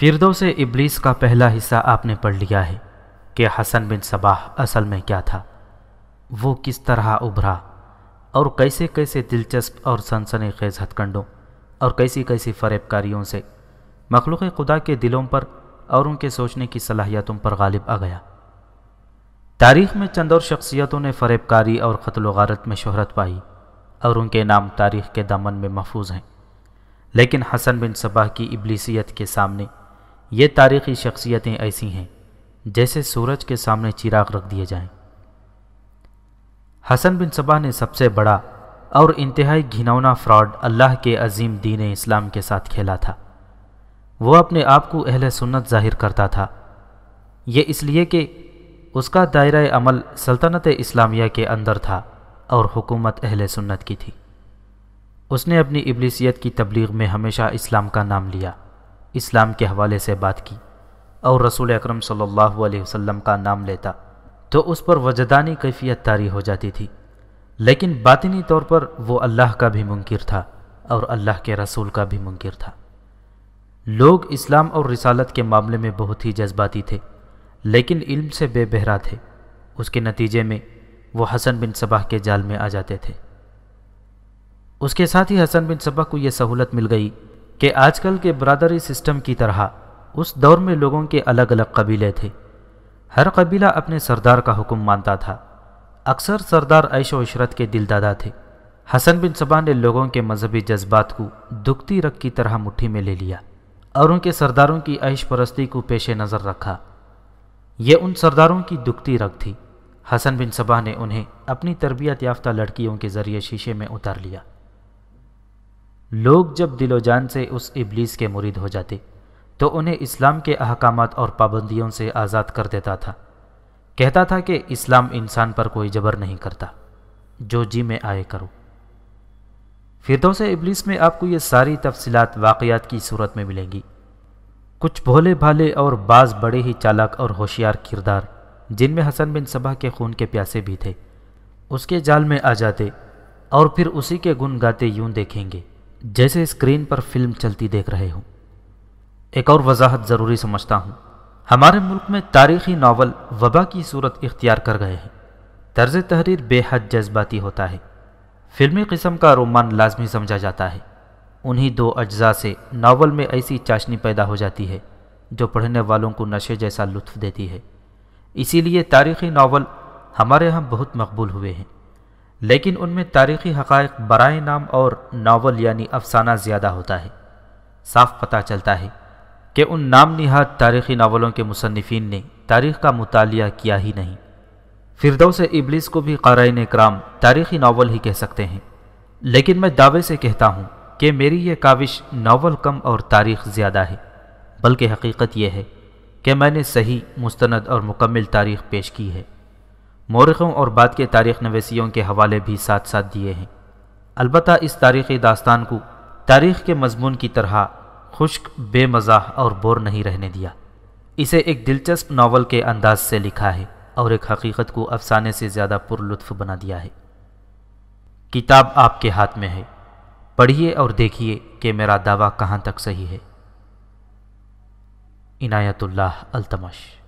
فردوس ابلیس کا پہلا حصہ آپ نے پڑھ لیا ہے کہ حسن بن صباح اصل میں کیا تھا، وہ کس طرح ابھرا اور کیسے کیسے دلچسپ اور سنسنی خیز ہتھ کنڈوں اور کیسی کیسی فریب کاریوں سے مخلوق خدا کے دلوں پر اور ان کے سوچنے کی صلاحیتوں پر غالب آ گیا۔ تاریخ میں چند اور شخصیتوں نے فریب کاری اور قتل و غارت میں شہرت پائی اور ان کے نام تاریخ کے دامن میں محفوظ ہیں، لیکن حسن بن صباح کی ابلیسیت کے سامنے یہ تاریخی شخصیتیں ایسی ہیں جیسے سورج کے سامنے چراغ رکھ دیے جائیں۔ حسن بن صباح نے سب سے بڑا اور انتہائی گھناؤنا فراڈ اللہ کے عظیم دین اسلام کے ساتھ کھیلا تھا۔ وہ اپنے آپ کو اہل سنت ظاہر کرتا تھا، یہ اس لیے کہ اس کا دائرہ عمل سلطنت اسلامیہ کے اندر تھا اور حکومت اہل سنت کی تھی۔ اس نے اپنی ابلیسیت کی تبلیغ میں ہمیشہ اسلام کا نام لیا، اسلام کے حوالے سے بات کی، اور رسول اکرم صلی اللہ علیہ وسلم کا نام لیتا تو اس پر وجدانی کیفیت طاری ہو جاتی تھی، لیکن باطنی طور پر وہ اللہ کا بھی منکر تھا اور اللہ کے رسول کا بھی منکر تھا۔ لوگ اسلام اور رسالت کے معاملے میں بہت ہی جذباتی تھے، لیکن علم سے بے بہرا تھے۔ اس کے نتیجے میں وہ حسن بن صباح کے جال میں آ جاتے تھے۔ اس کے ساتھ ہی حسن بن صباح کو یہ سہولت مل گئی کہ آج کل کے برادری سسٹم کی طرح اس دور میں لوگوں کے الگ الگ قبیلے تھے، ہر قبیلہ اپنے سردار کا حکم مانتا تھا۔ اکثر سردار عیش و عشرت کے دل دادا تھے۔ حسن بن صباح نے لوگوں کے مذہبی جذبات کو دکھتی رگ کی طرح مٹھی میں لے لیا اور ان کے سرداروں کی عیش پرستی کو پیش نظر رکھا۔ یہ ان سرداروں کی دکھتی رگ تھی۔ حسن بن صباح نے انہیں اپنی تربیت یافتہ لڑکیوں کے ذریعے شیشے میں اتار لیا۔ لوگ جب دل و جان سے اس ابلیس کے مرید ہو جاتے تو انہیں اسلام کے احکامات اور پابندیوں سے آزاد کر دیتا تھا۔ کہتا تھا کہ اسلام انسان پر کوئی جبر نہیں کرتا، جو جی میں آئے کرو۔ فردوس ابلیس میں آپ کو یہ ساری تفصیلات واقعات کی صورت میں ملیں گی۔ کچھ بھولے بھالے اور بعض بڑے ہی چالاک اور ہوشیار کردار، جن میں حسن بن صباح کے خون کے پیاسے بھی تھے، اس کے جال میں آ جاتے اور پھر اسی کے گن گاتے یوں دیکھیں گے جیسے اسکرین پر فلم چلتی دیکھ رہے ہوں۔ ایک اور وضاحت ضروری سمجھتا ہوں، ہمارے ملک میں تاریخی ناول وبا کی صورت اختیار کر گئے ہیں۔ طرز تحریر بے حد جذباتی ہوتا ہے، فلمی قسم کا رومان لازمی سمجھا جاتا ہے۔ انہی دو اجزاء سے ناول میں ایسی چاشنی پیدا ہو جاتی ہے جو پڑھنے والوں کو نشے جیسا لطف دیتی ہے۔ اسی لیے تاریخی ناول ہمارے ہاں بہت مقبول ہوئے ہیں، لیکن ان میں تاریخی حقائق برائے نام اور ناول یعنی افسانہ زیادہ ہوتا ہے۔ صاف پتہ چلتا ہے کہ ان نام نہاد تاریخی ناولوں کے مصنفین نے تاریخ کا مطالعہ کیا ہی نہیں۔ فردوس ابلیس کو بھی قارئین اکرام تاریخی ناول ہی کہہ سکتے ہیں، لیکن میں دعوے سے کہتا ہوں کہ میری یہ کاوش ناول کم اور تاریخ زیادہ ہے، بلکہ حقیقت یہ ہے کہ میں نے صحیح، مستند اور مکمل تاریخ پیش کی ہے۔ مورخوں اور بعد کے تاریخ نویسیوں کے حوالے بھی ساتھ ساتھ دیے ہیں۔ البتہ اس تاریخی داستان کو تاریخ کے مضمون کی طرح خشک، بے مزاح اور بور نہیں رہنے دیا۔ اسے ایک دلچسپ ناول کے انداز سے لکھا ہے اور ایک حقیقت کو افسانے سے زیادہ پر لطف بنا دیا ہے۔ کتاب آپ کے ہاتھ میں ہے، پڑھیے اور دیکھیے کہ میرا دعویٰ کہاں تک صحیح ہے۔ عنایت اللہ التمش۔